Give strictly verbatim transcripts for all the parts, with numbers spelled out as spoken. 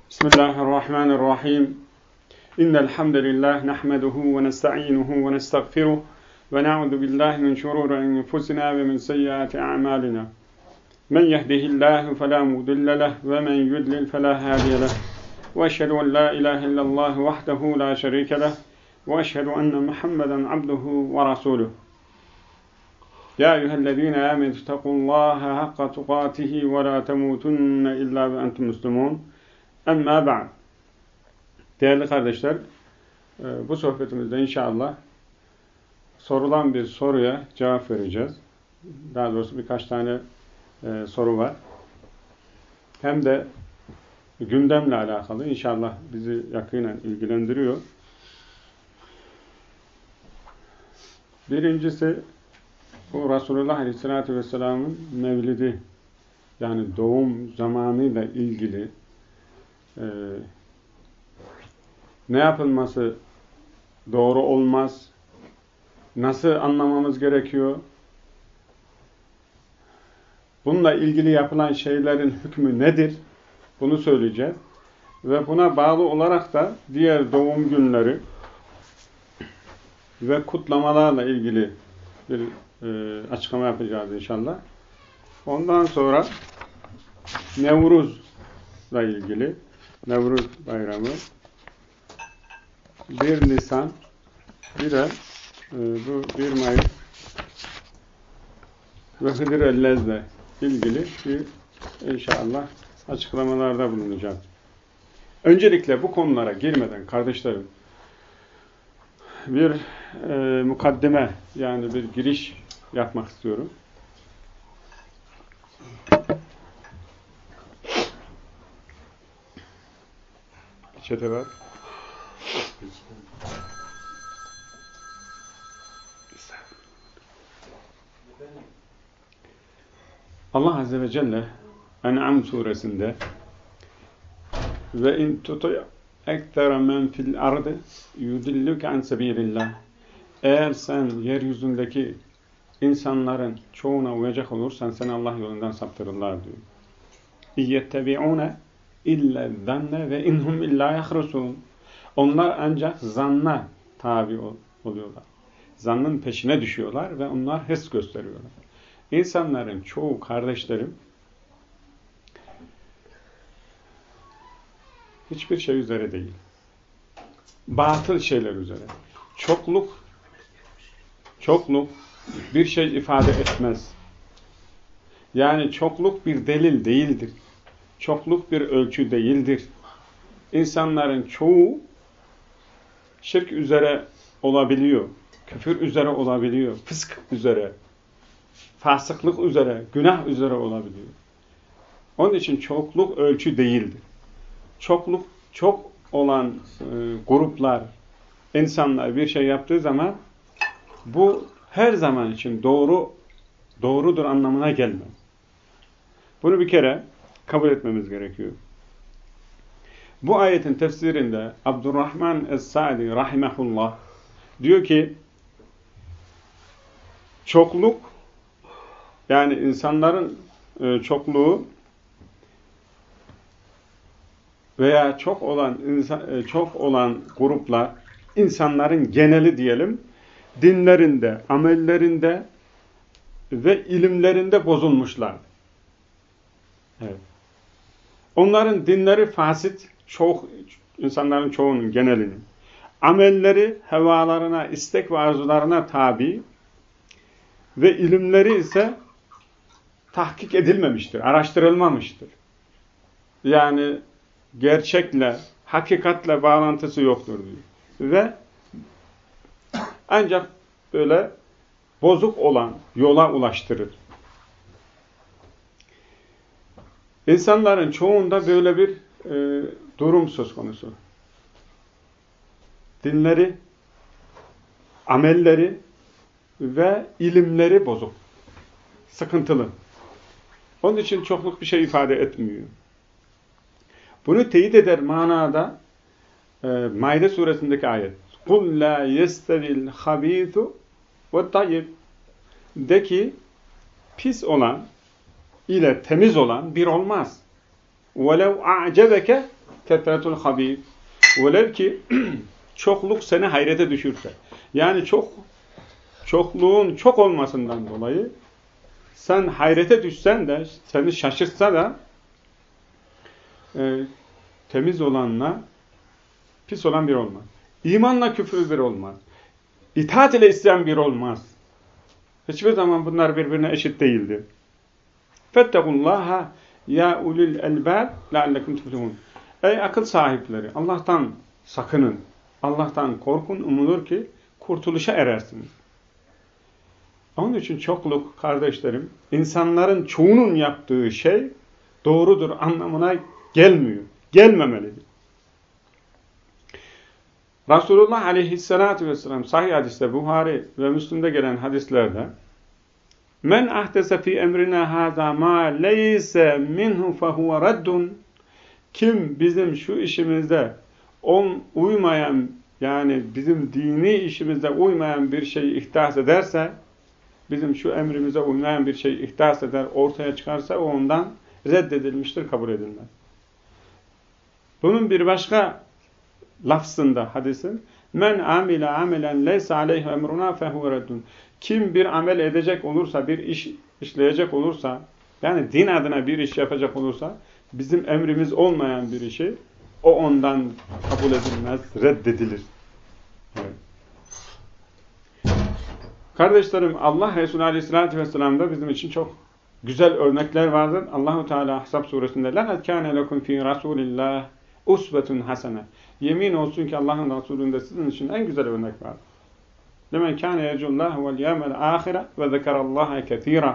Bismillahirrahmanirrahim. İnnel hamdelellahi nahmeduhu ve nestainuhu ve nestağfiruh ve na'udzu billahi min şururi enfusina ve min seyyiati a'malina. Men yehdihillahu fela mudille leh ve men yudlil fela hadiye leh. Ve eşhedü en la ilahe illallah vahdehu la şerike leh ve eşhedü enne Muhammeden abduhu ve rasuluh. Ya eyyühellezine âmenû ittaqullâhe hakka tukâtihi ve lâ temûtunne illâ ve entum müslümûn. Emma ba'd. Değerli kardeşler, bu sohbetimizde inşallah sorulan bir soruya cevap vereceğiz. Daha doğrusu birkaç tane soru var. Hem de gündemle alakalı, inşallah bizi yakinen ilgilendiriyor. Birincisi, bu Resulullah Aleyhisselatü Vesselam'ın mevlidi, yani doğum zamanıyla ilgili Ee, ne yapılması doğru olmaz, nasıl anlamamız gerekiyor, bununla ilgili yapılan şeylerin hükmü nedir, bunu söyleyeceğiz. Ve buna bağlı olarak da diğer doğum günleri ve kutlamalarla ilgili bir e, açıklama yapacağız inşallah. Ondan sonra Nevruz'la ilgili, Nevruz Bayramı, bir Nisan, bir de e, bu bir Mayıs ve Hıdır Ellez'le ilgili bir inşallah açıklamalarda bulunacağız. Öncelikle bu konulara girmeden kardeşlerim bir e, mukaddime, yani bir giriş yapmak istiyorum. Çete var. Allah Azze ve Celle En'am suresinde ve in tuti' ektere men fil ardı yudilluke an sebilillah, eğer sen yeryüzündeki insanların çoğuna uyacak olursan seni Allah yolundan saptırırlar diyor. İyettebi'une İlle zanne ve inhum illa yahrusun. Onlar ancak zanna tabi oluyorlar. Zannın peşine düşüyorlar ve onlar hırs gösteriyorlar. İnsanların çoğu kardeşlerim hiçbir şey üzere değil. Batıl şeyler üzere. Çokluk çokluk bir şey ifade etmez. Yani çokluk bir delil değildir. Çokluk bir ölçü değildir. İnsanların çoğu şirk üzere olabiliyor, küfür üzere olabiliyor, fısk üzere, fasıklık üzere, günah üzere olabiliyor. Onun için çokluk ölçü değildir. Çokluk, çok olan e, gruplar, insanlar bir şey yaptığı zaman bu her zaman için doğru, doğrudur anlamına gelmez. Bunu bir kere kabul etmemiz gerekiyor. Bu ayetin tefsirinde Abdurrahman Es-Sa'di rahimehullah diyor ki, çokluk, yani insanların e, çokluğu veya çok olan insan, e, çok olan gruplar, insanların geneli diyelim, dinlerinde, amellerinde ve ilimlerinde bozulmuşlar. Evet. Onların dinleri fasit, çok insanların çoğunun genelinin. Amelleri hevalarına, istek ve arzularına tabi ve ilimleri ise tahkik edilmemiştir, araştırılmamıştır. Yani gerçekle, hakikatle bağlantısı yoktur diyor. Ve ancak böyle bozuk olan yola ulaştırır. İnsanların çoğunda böyle bir e, durum söz konusu. Dinleri, amelleri ve ilimleri bozuk. Sıkıntılı. Onun için çokluk bir şey ifade etmiyor. Bunu teyit eder manada e, Maide suresindeki ayet. قُلْ لَا يَسْتَوِي الْخَب۪يثُ وَالطَّيِّبُ. De ki, pis olan ile temiz olan bir olmaz. وَلَوْ أَعْجَبَكَ ketretul habib. Velev ki çokluk seni hayrete düşürse. Yani çok çokluğun çok olmasından dolayı sen hayrete düşsen de, seni şaşırtsa da e, temiz olanla pis olan bir olmaz. İmanla küfür bir olmaz. İtaat ile isyan bir olmaz. Hiçbir zaman bunlar birbirine eşit değildir. Fettekullaha ya ulul elbab leallekum tuflihun. Ey akıl sahipleri, Allah'tan sakının. Allah'tan korkun, umulur ki kurtuluşa erersiniz. Onun için çokluk kardeşlerim, insanların çoğunun yaptığı şey doğrudur anlamına gelmiyor. Gelmemelidir. Resulullah aleyhissalatu vesselam sahih hadiste, Buhari ve Müslim'de gelen hadislerde men ahdese fi emrina hâzâ mâ leyse minhu fehuve reddun. Kim bizim şu işimizde on uymayan, yani bizim dini işimizde uymayan bir şeyi ihdas ederse, bizim şu emrimize uymayan bir şeyi ihdas eder, ortaya çıkarsa o ondan reddedilmiştir, kabul edilmez. Bunun bir başka lafzında hadisin men amile amelen leysa aleyhi emruna fehuve reddun. Kim bir amel edecek olursa, bir iş işleyecek olursa, yani din adına bir iş yapacak olursa, bizim emrimiz olmayan bir işi o ondan kabul edilmez, reddedilir. Evet. Kardeşlerim, Allah Resulü Aleyhisselatü Vesselam'da bizim için çok güzel örnekler vardır. Allahu Teala Ahzab suresinde لَقَدْ كَانَ لَكُمْ ف۪ي رَسُولِ اللّٰهِ اُسْبَةٌ حَسَنَةٌ. Yemin olsun ki Allah'ın Resulü'nde sizin için en güzel örnek var. لَمَنْ كَانَ يَرْجُ اللّٰهِ وَالْيَوْمَ الْآخِرَةِ وَذَكَرَ اللّٰهَ كَثِيرًا.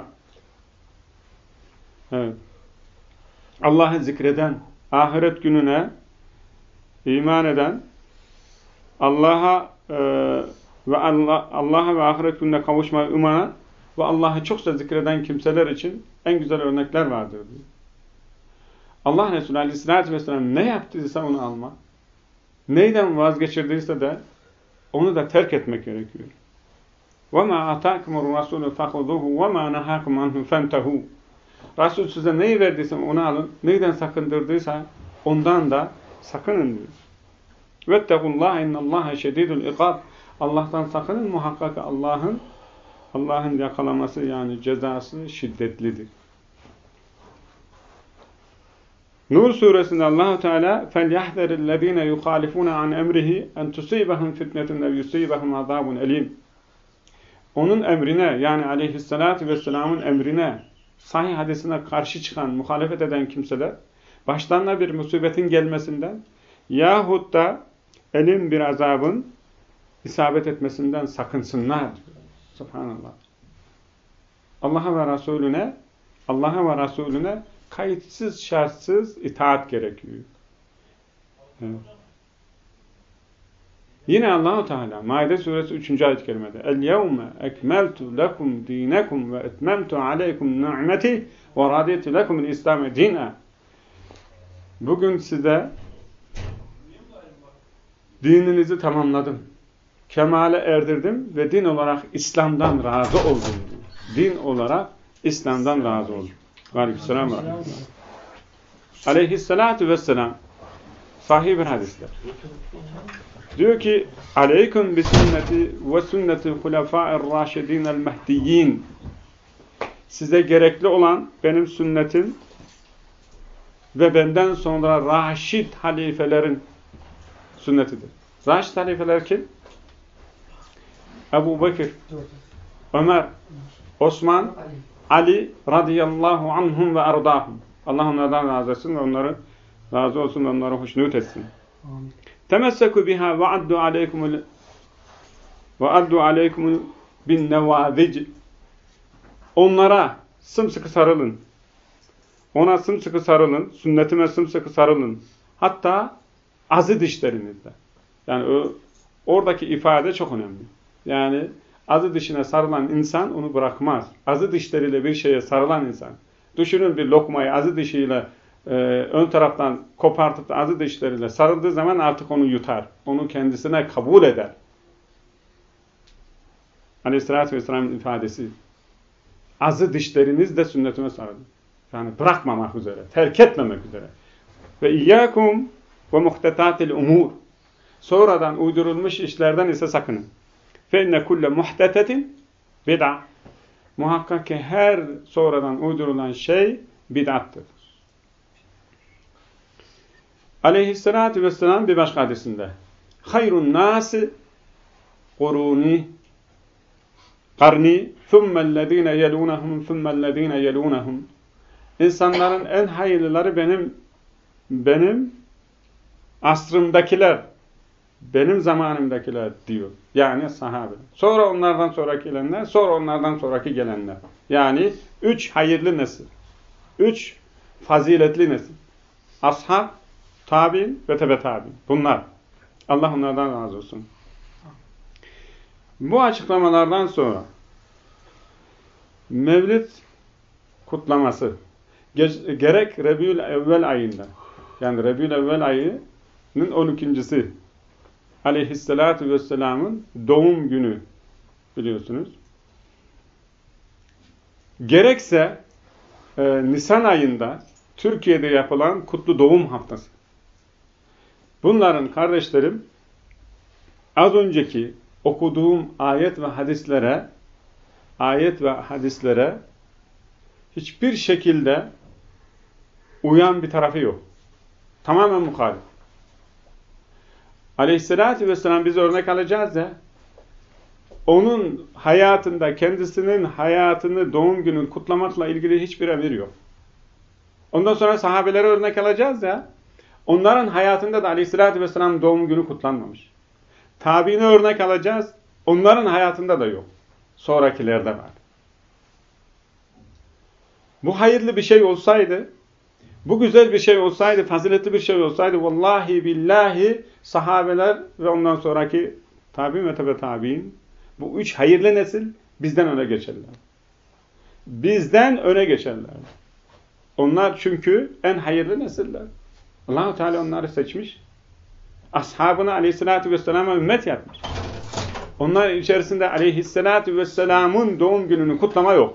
Evet. Allah'ı zikreden, ahiret gününe iman eden, Allah'a e, ve Allah Allah'a ve ahiret gününe kavuşmayı umanan ve Allah'ı çokça zikreden kimseler için en güzel örnekler vardır diyor. Allah Resulü Aleyhisselatü Vesselam ne yaptıysa onu alma, neyden vazgeçirdiyse de onu da terk etmek gerekiyor. وَمَا أَتَاكُمُ الرَّسُولُ فَخُذُوهُ وَمَا نَهَاكُمْ عَنْهُ فَانْتَهُوا. Resul size neyi verdiyse onu alın, neyden sakındırdıysa ondan da sakının diyor. وَاتَّقُوا اللّٰهَ اِنَّ اللّٰهَ شَد۪يدُ الْاِقَابِ. Allah'tan sakının, muhakkak Allah'ın Allah'ın yakalaması, yani cezası şiddetlidir. Nur suresinde Allah-u Teala فَلْيَحْذَرِ الَّذ۪ينَ يُخَالِفُونَ عَنْ اَمْرِهِ اَنْ تُصِيبَهُمْ فِتْنَةٌ اَوْ يُصِيبَهُمْ عَذَابٌ اَل۪يمٌ. Onun emrine, yani aleyhissalatü vesselamın emrine, sahih hadisine karşı çıkan, muhalefet eden kimseler, başlarına bir musibetin gelmesinden yahut da elin bir azabın isabet etmesinden sakınsınlar. Subhanallah. Allah'a ve Resulüne, Allah'a ve Resulüne kayıtsız, şartsız itaat gerekiyor. Evet. Yine Allah-u Teala Maide suresi üçüncü ayet-i kerimede El-yevme ekmeltu lekum dinekum ve etmemtu aleykum ni'meti ve raditu lekumul İslam'e dina. Bugün size dininizi tamamladım, kemale erdirdim ve din olarak İslam'dan razı oldum. Din olarak İslam'dan razı oldum. Aleykümselam ve rahmetullah. Aleyhissalatu vesselam sahih bir hadisler. Diyor ki Aleyküm bi sünneti ve sünneti hulefâ'ir râşidînel mehdiyyin. Size gerekli olan benim sünnetim ve benden sonra raşid halifelerin sünnetidir. Raşid halifeler kim? Ebu Bekir, Ömer, Osman, Ali radıyallahu anhum ve ardahum. Allah onlardan razı olsun ve onları razı olsun ve onları hoşnut etsin. Temesseku biha ve addu aleykumul ve addu aleykumul bin nevazic. Onlara sımsıkı sarılın. Ona sımsıkı sarılın. Sünnetime sımsıkı sarılın. Hatta azı dişlerinizle. Yani o, oradaki ifade çok önemli. Yani azı dişine sarılan insan onu bırakmaz. Azı dişleriyle bir şeye sarılan insan. Düşünün bir lokmayı azı dişiyle e, ön taraftan kopartıp da azı dişleriyle sarıldığı zaman artık onu yutar. Onu kendisine kabul eder. Aleyhisselatü Vesselam'ın ifadesi. Azı dişlerinizle sünnetime sarılın. Yani bırakmamak üzere, terk etmemek üzere. Ve iyyakum ve muhtetatil umur. Sonradan uydurulmuş işlerden ise sakının. Fe inne kulle muhtetetin bid'a. Muhakkak ki her sonradan uydurulan şey bid'attır. Aleyhisselatü vesselam bir başka hadisinde hayrun nâsi kuruni karni thummellezîne yelûnehum thummellezîne yelûnehum. İnsanların en hayırlıları benim benim asrımdakiler, benim zamanımdakiler diyor. Yani sahabe. Sonra onlardan sonraki gelenler, sonra onlardan sonraki gelenler. Yani üç hayırlı nesil. Üç faziletli nesil. Ashab, tabi'in ve tebe tabi'in. Bunlar. Allah onlardan razı olsun. Bu açıklamalardan sonra Mevlid kutlaması gerek Rebiül Evvel ayında, yani Rebiül Evvel ayının on ikincisi Aleyhisselatü Vesselam'ın doğum günü biliyorsunuz. Gerekse e, Nisan ayında Türkiye'de yapılan kutlu doğum haftası. Bunların kardeşlerim az önceki okuduğum ayet ve hadislere ayet ve hadislere hiçbir şekilde uyan bir tarafı yok. Tamamen muhalif. Aleyhisselatü Vesselam biz örnek alacağız ya, onun hayatında, kendisinin hayatını, doğum gününü kutlamakla ilgili hiçbir emir yok. Ondan sonra sahabelere örnek alacağız ya, onların hayatında da Aleyhisselatü Vesselam'ın doğum günü kutlanmamış. Tabiine örnek alacağız, onların hayatında da yok. Sonrakilerde var. Bu hayırlı bir şey olsaydı, bu güzel bir şey olsaydı, faziletli bir şey olsaydı, vallahi billahi sahabeler ve ondan sonraki tabi'in ve tebe tabi'in, bu üç hayırlı nesil bizden öne geçerler. Bizden öne geçerler. Onlar çünkü en hayırlı nesiller. Allah-u Teala onları seçmiş. Ashabına Aleyhisselatü Vesselam'a ümmet yapmış. Onlar içerisinde Aleyhisselatü Vesselam'ın doğum gününü kutlama yok.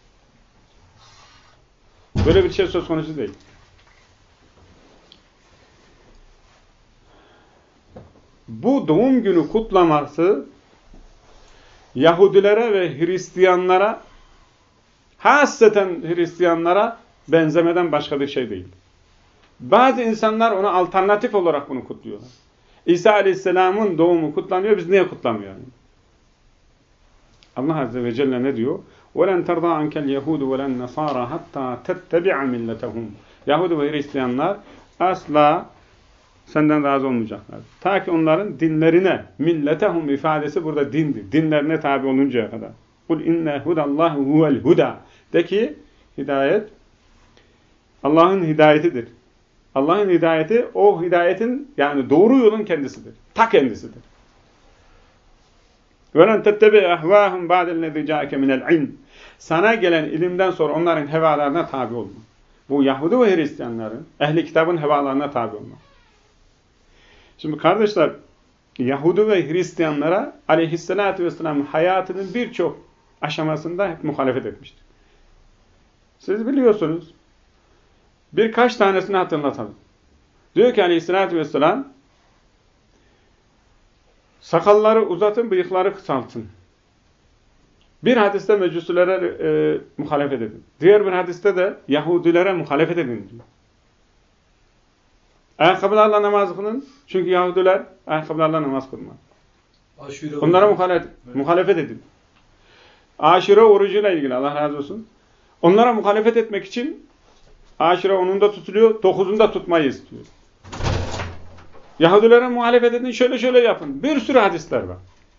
Böyle bir şey söz konusu değil. Bu doğum günü kutlaması Yahudilere ve Hristiyanlara, hasreten Hristiyanlara benzemeden başka bir şey değil. Bazı insanlar ona alternatif olarak bunu kutluyorlar. İsa Aleyhisselam'ın doğumu kutlanıyor, biz niye kutlamıyoruz? Allah Azze ve Celle ne diyor? وَلَنْ تَرْضَى عَنْكَ الْيَهُودُ وَلَنْ نَصَارَى حَتَّى تَتَّبِعَ مِلَّتَهُمْ. Yahudi ve Hristiyanlar asla senden razı olmayacaklar. Ta ki onların dinlerine, milletehum ifadesi burada dindir. Dinlerine tabi oluncaya kadar. قُلْ اِنَّ هُدَى اللّٰهُ هُوَ الْهُدَى. De ki, hidayet Allah'ın hidayetidir. Allah'ın hidayeti, o hidayetin, yani doğru yolun kendisidir. Ta kendisidir. وَلَنْ تَتَّبِعَ اَحْوَاهُمْ بَعْدَ الَّذِي جَاءَكَ مِنَ الْعِلْمِ. Sana gelen ilimden sonra onların hevalarına tabi olma. Bu Yahudi ve Hristiyanların, ehli kitabın hevalarına tabi olma. Şimdi kardeşler, Yahudi ve Hristiyanlara Aleyhisselatü Vesselam'ın hayatının birçok aşamasında hep muhalefet etmiştir. Siz biliyorsunuz. Birkaç tanesini hatırlatalım. Diyor ki Aleyhisselatü Vesselam, sakalları uzatın, bıyıkları kısaltın. Bir hadiste mecusilere e, muhalefet edin. Diğer bir hadiste de Yahudilere muhalefet edin diyor. Ayakkabılarla namaz kılın. Çünkü Yahudiler ayakkabılarla namaz kılmaz. Onlara muhalefet, muhalefet edin. Aşure orucuyla ilgili, Allah razı olsun. Onlara muhalefet etmek için Aşure onunda tutuluyor, dokuzunda tutmayı istiyor. Yahudilere muhalefet edin, şöyle şöyle yapın. Bir sürü hadisler var.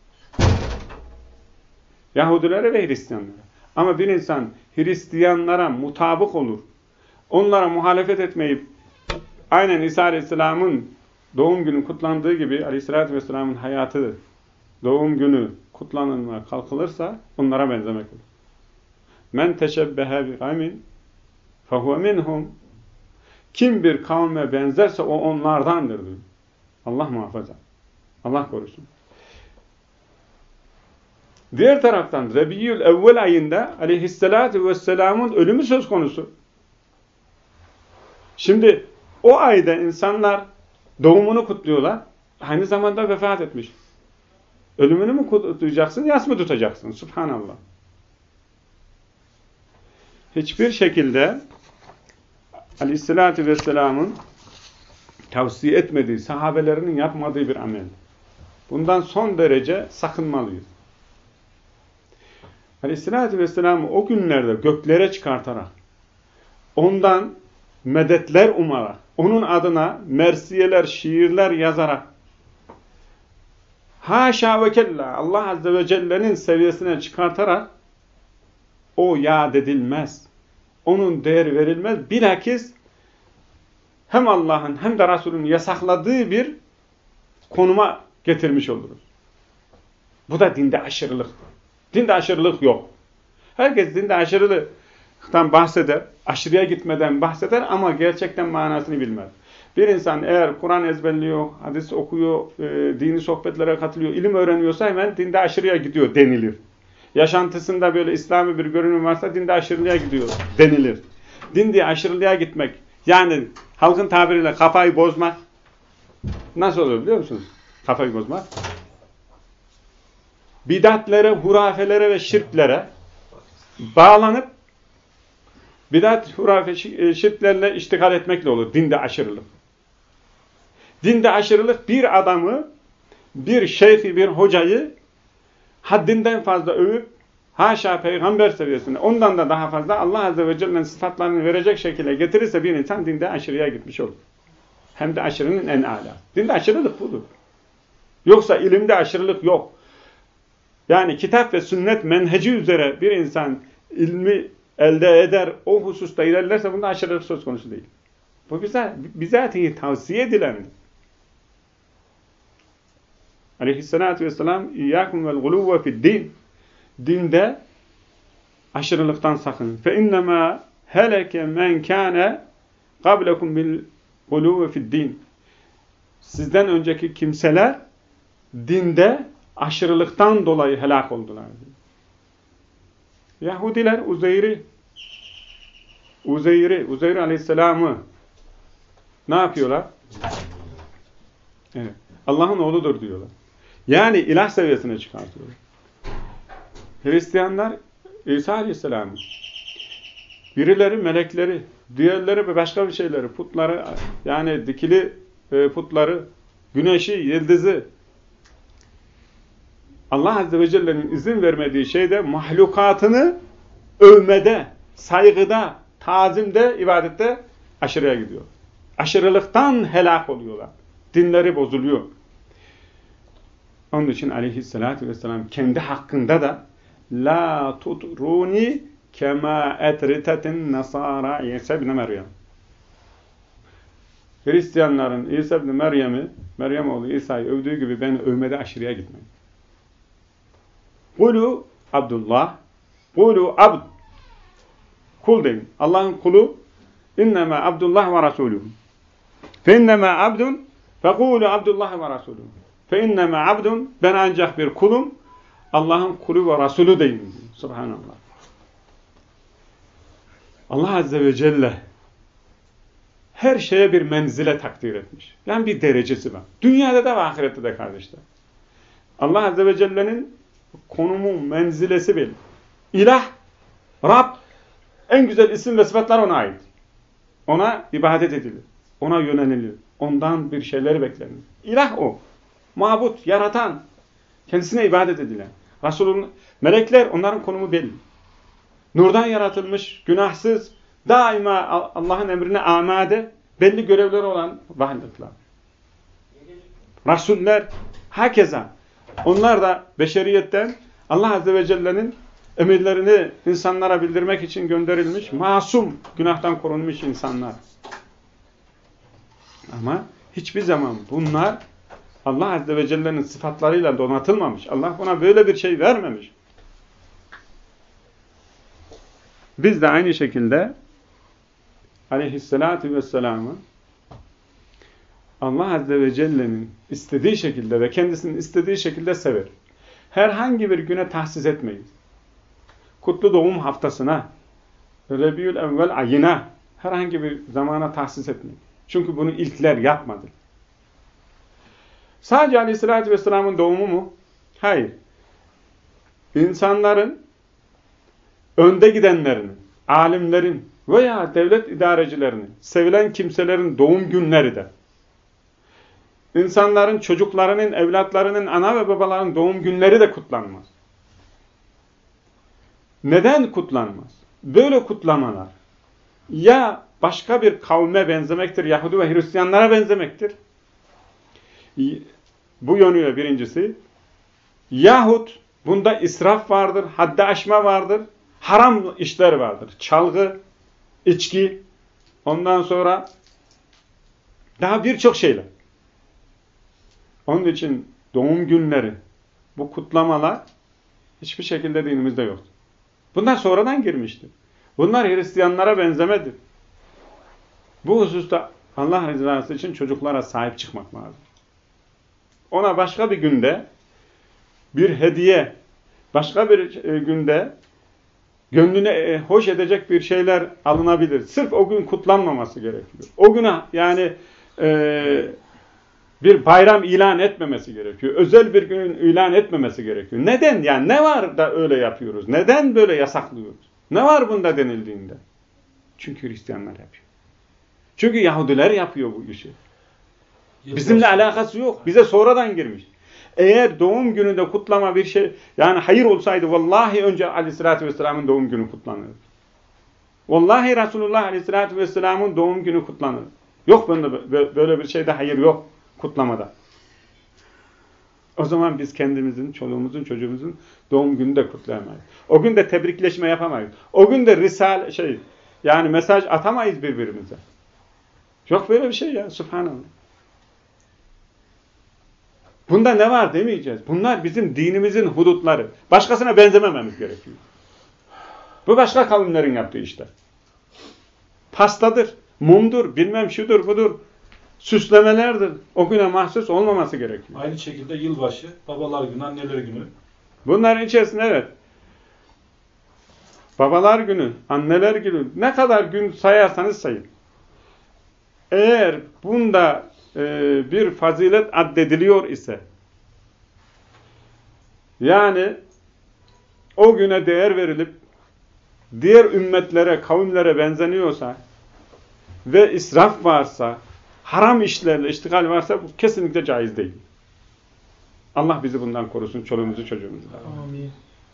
Yahudilere ve Hristiyanlara. Ama bir insan Hristiyanlara mutabık olur. Onlara muhalefet etmeyip aynen İsa Aleyhisselam'ın doğum günü kutlandığı gibi Aleyhisselatü Vesselam'ın hayatı, doğum günü kutlanılmaya kalkılırsa onlara benzemek olur. Men teşebbehe bi kavmin fehuve minhum. Kim bir kavme benzerse o onlardandır diyor. Allah muhafaza. Allah korusun. Diğer taraftan Rebiül Evvel ayında Aleyhisselatü Vesselam'ın ölümü söz konusu. Şimdi o ayda insanlar Doğumunu kutluyorlar. Aynı zamanda vefat etmiş. Ölümünü mü kutlayacaksın, yas mı tutacaksın? Subhanallah. Hiçbir şekilde Aleyhisselatü Vesselam'ın tavsiye etmediği, sahabelerinin yapmadığı bir amel. Bundan son derece sakınmalıyız. Aleyhisselatü Vesselam'ı o günlerde göklere çıkartarak, ondan medetler umarak, onun adına mersiyeler, şiirler yazarak, haşa ve kella Allah Azze ve Celle'nin seviyesine çıkartarak o yad edilmez. Onun değeri verilmez. Bilakis hem Allah'ın hem de Resulünün yasakladığı bir konuma getirmiş oluruz. Bu da dinde aşırılık. Dinde aşırılık yok. Herkes dinde aşırılıktan bahseder, aşırıya gitmeden bahseder ama gerçekten manasını bilmez. Bir insan eğer Kur'an ezberliyor, hadis okuyor, e, dini sohbetlere katılıyor, ilim öğreniyorsa hemen dinde aşırıya gidiyor denilir. Yaşantısında böyle İslami bir görünüm varsa dinde aşırılığa gidiyor denilir. Dinde aşırılığa gitmek, yani halkın tabiriyle kafayı bozmak nasıl olur biliyor musunuz? Kafayı bozmak. Bidatlere, hurafelere ve şirklere bağlanıp bidat, hurafe, şirklerle iştigal etmekle olur dinde aşırılık. Dinde aşırılık bir adamı, bir şeyhi, bir hocayı haddinden fazla övüp haşa peygamber seviyesinde, ondan da daha fazla Allah Azze ve Celle'nin sıfatlarını verecek şekilde getirirse bir insan dinde aşırıya gitmiş olur. Hem de aşırının en âlâ. Dinde aşırılık budur. Yoksa ilimde aşırılık yok. Yani kitap ve sünnet menheci üzere bir insan ilmi elde eder, o hususta ilerlerse bunda aşırılık söz konusu değil. Bu bize, bizatihi tavsiye edilendir. Aleyhisselatü vesselam İyyâkum vel gulûve fi'd-dîn. Dinde aşırılıktan sakının. Fe innemâ heleke men kâne qablekum bil gulûve fi'd-dîn. Sizden önceki kimseler dinde aşırılıktan dolayı helak oldular. Yahudiler Uzeyr'i Uzeyr'i, Uzeyr Aleyhisselam'ı ne yapıyorlar? Evet. Allah'ın oğludur diyorlar. Yani ilah seviyesine çıkartıyorlar. Hristiyanlar İsa Aleyhisselam'ı, birileri melekleri, diğerleri ve başka bir şeyleri, putları, yani dikili putları, güneşi, yıldızı, Allah Azze ve Celle'nin izin vermediği şeyde mahlukatını övmede, saygıda, tazimde, ibadette aşırıya gidiyor. Aşırılıktan helak oluyorlar. Dinleri bozuluyor. Onun için Aleyhisselatü Vesselam kendi hakkında da la tutruni kema etritetin nasara İsa ibn Meryem. Hristiyanların İsa ibn Meryem'i, Meryem oğlu İsa'yı övdüğü gibi ben övmede aşırıya gitmeyin. Kulu Abdullah, kulu abd. Kul deyin. Allah'ın kulu innema Abdullah ve Rasuluhu. Fe innema abdun fekulu Abdullah ve Rasuluhu. Fe innema abdun, ben ancak bir kulum, Allah'ın kulu ve Resulü deyin. Subhanallah. Allah Azze ve Celle her şeye bir menzile takdir etmiş. Yani bir derecesi var. Dünyada da ve ahirette de kardeşler. Allah Azze ve Celle'nin konumu, menzilesi belli. İlah, Rab, en güzel isim ve sıfatlar ona ait. Ona ibadet edilir. Ona yönelilir. Ondan bir şeyleri beklenir. İlah o. Mabut, yaratan, kendisine ibadet edilen. Resulün, melekler, onların konumu belli. Nurdan yaratılmış, günahsız, daima Allah'ın emrine amade, belli görevleri olan varlıklar. Resuller, hakeza. Onlar da beşeriyetten Allah Azze ve Celle'nin emirlerini insanlara bildirmek için gönderilmiş, masum, günahtan korunmuş insanlar. Ama hiçbir zaman bunlar Allah Azze ve Celle'nin sıfatlarıyla donatılmamış. Allah buna böyle bir şey vermemiş. Biz de aynı şekilde Aleyhisselatü Vesselam'ı Allah Azze ve Celle'nin istediği şekilde ve kendisinin istediği şekilde sever. Herhangi bir güne tahsis etmeyiz. Kutlu doğum haftasına, Rebiyül Evvel ayına, herhangi bir zamana tahsis etmeyin. Çünkü bunu ilkler yapmadı. Sadece Aleyhisselatü Vesselam'ın doğumu mu? Hayır. İnsanların önde gidenlerinin, alimlerin veya devlet idarecilerinin, sevilen kimselerin doğum günleri de, İnsanların, çocuklarının, evlatlarının, ana ve babaların doğum günleri de kutlanmaz. Neden kutlanmaz? Böyle kutlamalar ya başka bir kavme benzemektir, Yahudi ve Hristiyanlara benzemektir. Bu yönüyle birincisi. Yahut bunda israf vardır, haddi aşma vardır, haram işler vardır. Çalgı, içki, ondan sonra daha birçok şeyler. Onun için doğum günleri, bu kutlamalar hiçbir şekilde dinimizde yok. Bunlar sonradan girmiştir. Bunlar Hristiyanlara benzemedir. Bu hususta Allah rızası için çocuklara sahip çıkmak lazım. Ona başka bir günde bir hediye, başka bir günde gönlüne hoş edecek bir şeyler alınabilir. Sırf o gün kutlanmaması gerekiyor. O güne yani e, bir bayram ilan etmemesi gerekiyor. Özel bir gün ilan etmemesi gerekiyor. Neden? Yani ne var da öyle yapıyoruz? Neden böyle yasaklıyoruz? Ne var bunda denildiğinde? Çünkü Hristiyanlar yapıyor. Çünkü Yahudiler yapıyor bu işi. Bizimle alakası yok. Bize sonradan girmiş. Eğer doğum gününde kutlama bir şey, yani hayır olsaydı vallahi önce Aleyhisselatü Vesselam'ın doğum günü kutlanır. Vallahi Resulullah Aleyhisselatü Vesselam'ın doğum günü kutlanır. Yok bunda böyle bir şeyde hayır yok kutlamada. O zaman biz kendimizin, çoluğumuzun, çocuğumuzun doğum gününü de kutlayamayız. O gün de tebrikleşme yapamayız. O gün de risale şey, yani mesaj atamayız birbirimize. Yok böyle bir şey ya, subhanallah. Bunda ne var demeyeceğiz. Bunlar bizim dinimizin hudutları. Başkasına benzemememiz gerekiyor. Bu başka kavimlerin yaptığı işler. Pastadır, mumdur, bilmem şudur budur. Süslemelerdir. O güne mahsus olmaması gerekiyor. Aynı şekilde yılbaşı, babalar günü, anneler günü. Bunların içerisinde evet. Babalar günü, anneler günü, ne kadar gün sayarsanız sayın. Eğer bunda e, bir fazilet addediliyor ise, yani o güne değer verilip diğer ümmetlere, kavimlere benzeniyorsa ve israf varsa, haram işlerle iştigal varsa bu kesinlikle caiz değil. Allah bizi bundan korusun, çoluğumuzu çocuğumuzu. Amin.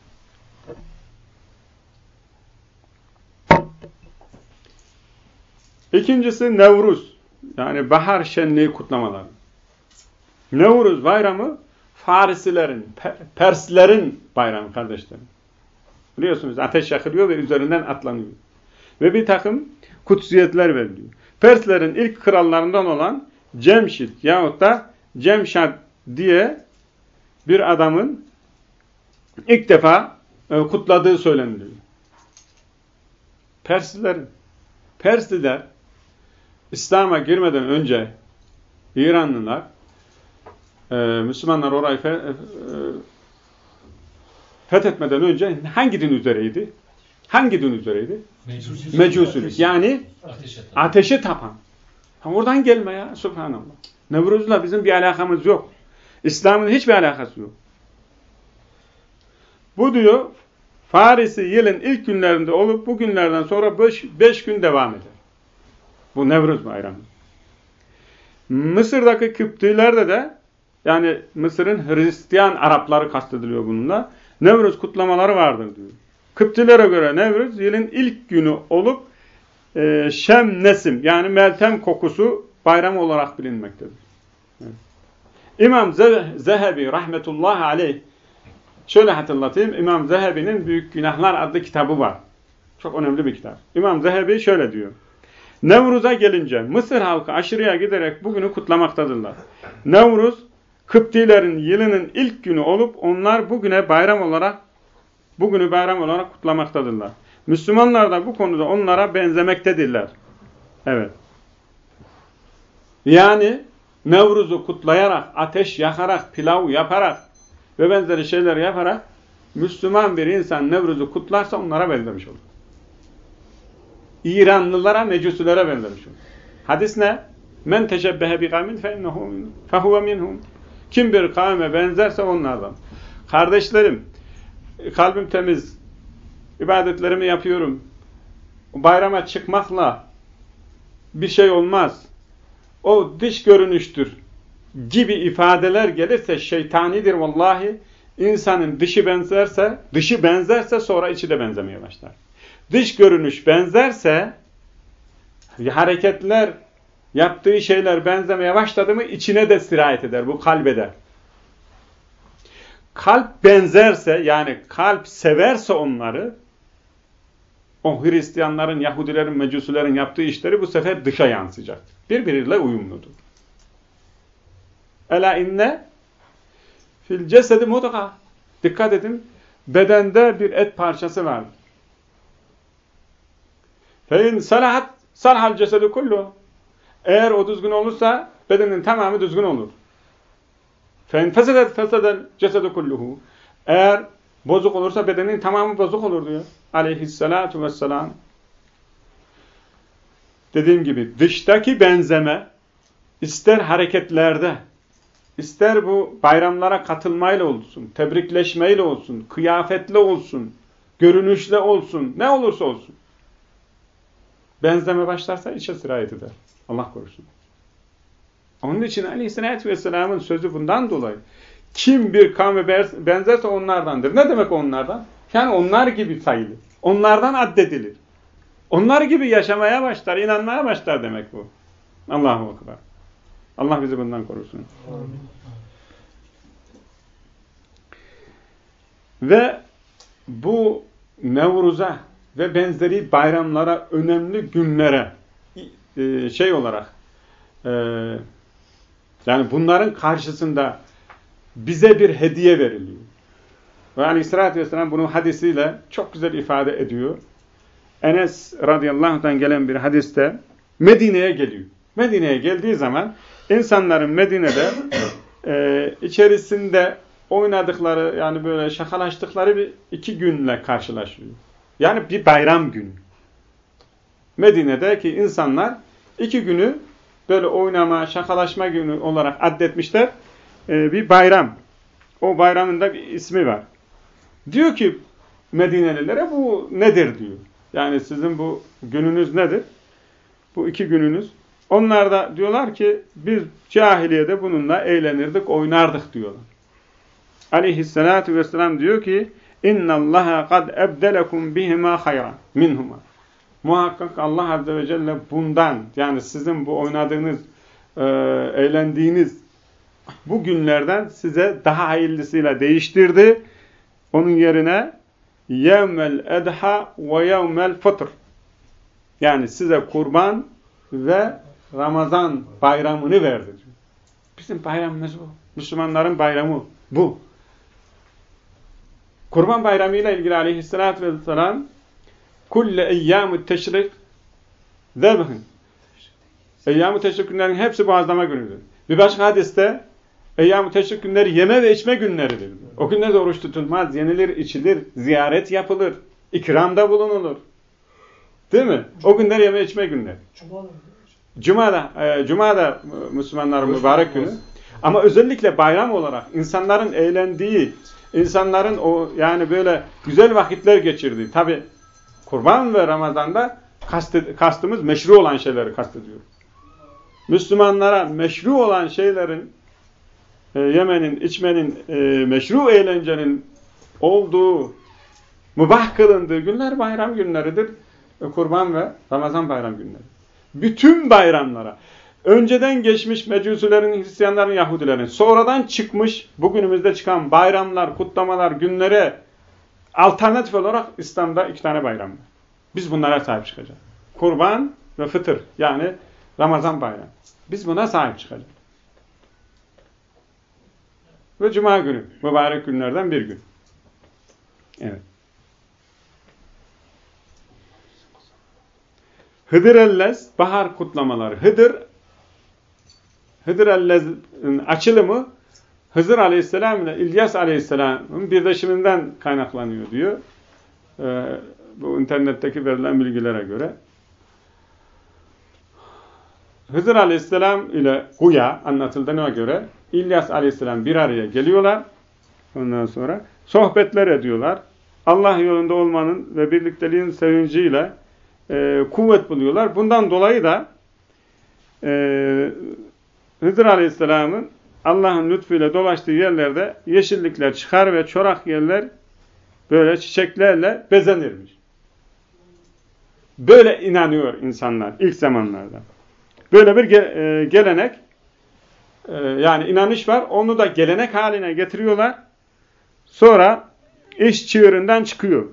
İkincisi Nevruz. Yani bahar şenliği kutlamaları. Nevruz bayramı Farisilerin, Perslerin bayramı kardeşlerim. Biliyorsunuz ateş yakılıyor ve üzerinden atlanıyor. Ve bir takım kutsiyetler veriliyor. Perslerin ilk krallarından olan Cemşit yahut da Cemşad diye bir adamın ilk defa e, kutladığı söyleniliyor. Perslilerin. Persliler İslam'a girmeden önce İranlılar, e, Müslümanlar orayı fe, e, fethetmeden önce hangi din üzereydi? Hangi din üzereydi? Mecusilik. Mecusilik. Yani ateşe tapan. ateşe tapan. Ha, oradan gelme ya, subhanallah. Nevruz'la bizim bir alakamız yok. İslam'ın hiçbir alakası yok. Bu diyor, Farisi yılın ilk günlerinde olup bu günlerden sonra beş, beş gün devam eder. Bu Nevruz bayramı. Mısır'daki Kıptilerde de, yani Mısır'ın Hristiyan Arapları kastediliyor bununla, Nevruz kutlamaları vardır diyor. Kıptilere göre Nevruz yılın ilk günü olup e, Şem Nesim yani Meltem kokusu bayramı olarak bilinmektedir. Evet. İmam Zehebi rahmetullahi aleyh, şöyle hatırlatayım, İmam Zehebi'nin Büyük Günahlar adlı kitabı var. Çok önemli bir kitap. İmam Zehebi şöyle diyor. Nevruz'a gelince Mısır halkı aşırıya giderek bugünü kutlamaktadırlar. Nevruz, Kıptilerin yılının ilk günü olup onlar bugüne bayram olarak bugünü bayram olarak kutlamaktadırlar. Müslümanlar da bu konuda onlara benzemektedirler. Evet. Yani Nevruz'u kutlayarak, ateş yakarak, pilav yaparak ve benzeri şeyler yaparak Müslüman bir insan Nevruz'u kutlarsa onlara benzemiş olur. İranlılara, mecusilere benzemiş olur. Hadis ne? Men teşebbehe bi kavmin fe innehu fehuve minhum. Kim bir kavme benzerse onlardan. Kardeşlerim, kalbim temiz, ibadetlerimi yapıyorum. Bayrama çıkmakla bir şey olmaz. O dış görünüştür gibi ifadeler gelirse şeytanidir vallahi. İnsanın dışı benzerse, dışı benzerse sonra içi de benzemeye başlar. Dış görünüş benzerse, hareketler, yaptığı şeyler benzemeye başladı mı içine de sirayet eder. Bu kalbeder. Kalp benzerse, yani kalp severse onları, o Hristiyanların, Yahudilerin, Mecusilerin yaptığı işleri bu sefer dışa yansıyacak. Birbiriyle uyumludur. Ela inne fil cesedi mudga. Dikkat edin, bedende bir et parçası vardır. Fe in salahat salahal cesedu kullu. Eğer o düzgün olursa bedenin tamamı düzgün olur. Fe in fesedet fesedel cesedu kulluhu. Eğer bozuk olursa bedenin tamamı bozuk olur diyor aleyhissalatu vesselam. Dediğim gibi dıştaki benzeme ister hareketlerde, ister bu bayramlara katılmayla olsun, tebrikleşmeyle olsun, kıyafetle olsun, görünüşle olsun, ne olursa olsun. Benzeme başlarsa içe sirayet eder. Allah korusun. Onun için aleyhissalatü vesselamın sözü bundan dolayı. Kim bir kavme benzerse onlardandır. Ne demek onlardan? Yani onlar gibi sayılır. Onlardan addedilir. Onlar gibi yaşamaya başlar, inanmaya başlar demek bu. Allahu ekber. Allah bizi bundan korusun. Amin. Ve bu Nevruz'a ve benzeri bayramlara, önemli günlere şey olarak yani bunların karşısında bize bir hediye veriliyor. Ve Aleyhisselatü Vesselam bunu hadisiyle çok güzel ifade ediyor. Enes radıyallahu anh'tan gelen bir hadiste Medine'ye geliyor. Medine'ye geldiği zaman insanların Medine'de e, içerisinde oynadıkları, yani böyle şakalaştıkları bir iki günle karşılaşıyor. Yani bir bayram günü. Medine'deki insanlar iki günü böyle oynama, şakalaşma günü olarak addetmişler. E, bir bayram. O bayramın da bir ismi var. Diyor ki Medinelilere bu nedir diyor. Yani sizin bu gününüz nedir? Bu iki gününüz. Onlar da diyorlar ki biz cahiliyede bununla eğlenirdik, oynardık diyorlar. Aleyhissalatu vesselam diyor ki İnnallaha kad ebdelekum bihima hayran minhuma. Muhakkak Allah azze ve celle bundan, yani sizin bu oynadığınız, e, eğlendiğiniz bu günlerden size daha hayırlısıyla değiştirdi. Onun yerine yevmel edha ve yevmel fıtr. Yani size kurban ve Ramazan bayramını verdi diyor. Bizim bayramımız bu. Müslümanların bayramı bu. Kurban bayramıyla ilgili aleyhissalatü vesselam kulle eyyâmü teşrik zebhin. Eyyâmü teşrik günlerin hepsi boğazlama günüdür. Bir başka hadiste Eyyam-ı Teşrik günleri yeme ve içme günleridir. O günlerde oruç tutulmaz, yenilir, içilir, ziyaret yapılır, ikramda bulunulur. Değil mi? O günler yeme içme günleri. Cuma'da, e, Cuma'da Müslümanların mübarek günü. Ama özellikle bayram olarak insanların eğlendiği, insanların o yani böyle güzel vakitler geçirdiği. Tabi Kurban ve Ramazan'da kast, kastımız meşru olan şeyleri kastediyor. Müslümanlara meşru olan şeylerin E, yemenin, içmenin, e, meşru eğlencenin olduğu, mübah kılındığı günler bayram günleridir. E, Kurban ve Ramazan bayram günleri. Bütün bayramlara, önceden geçmiş Mecusilerin, Hristiyanların, Yahudilerin, sonradan çıkmış, bugünümüzde çıkan bayramlar, kutlamalar, günlere alternatif olarak İslam'da iki tane bayram var. Biz bunlara sahip çıkacağız. Kurban ve Fıtır, yani Ramazan bayramı. Biz buna sahip çıkacağız. Ve Cuma günü. Mübarek günlerden bir gün. Evet. Hıdır Ellez, bahar kutlamaları. Hıdır, Hıdır Ellez'in açılımı Hızır Aleyhisselam ile İlyas Aleyhisselam'ın birleşiminden kaynaklanıyor diyor. Ee, bu internetteki verilen bilgilere göre. Hızır Aleyhisselam ile Guya anlatıldığına göre İlyas Aleyhisselam bir araya geliyorlar. Ondan sonra sohbetler ediyorlar. Allah yolunda olmanın ve birlikteliğin sevinciyle e, kuvvet buluyorlar. Bundan dolayı da e, Hızır Aleyhisselam'ın Allah'ın lütfuyla dolaştığı yerlerde yeşillikler çıkar ve çorak yerler böyle çiçeklerle bezenirmiş. Böyle inanıyor insanlar ilk zamanlarda. Böyle bir ge e, gelenek e, yani inanış var. Onu da gelenek haline getiriyorlar. Sonra iş çığırından çıkıyor.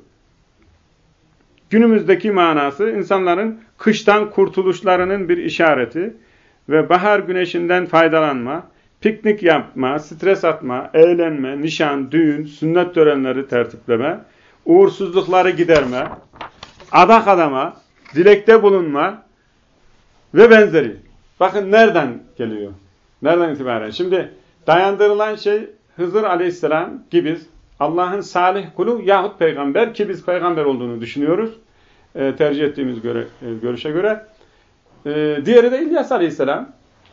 Günümüzdeki manası insanların kıştan kurtuluşlarının bir işareti ve bahar güneşinden faydalanma, piknik yapma, stres atma, eğlenme, nişan, düğün, sünnet törenleri tertipleme, uğursuzlukları giderme, adak adama, dilekte bulunma ve benzeri. Bakın nereden geliyor? Nereden itibaren? Şimdi dayandırılan şey Hızır Aleyhisselam gibi Allah'ın salih kulu yahut peygamber ki biz peygamber olduğunu düşünüyoruz. E, tercih ettiğimiz göre, e, görüşe göre. E, diğeri de İlyas Aleyhisselam.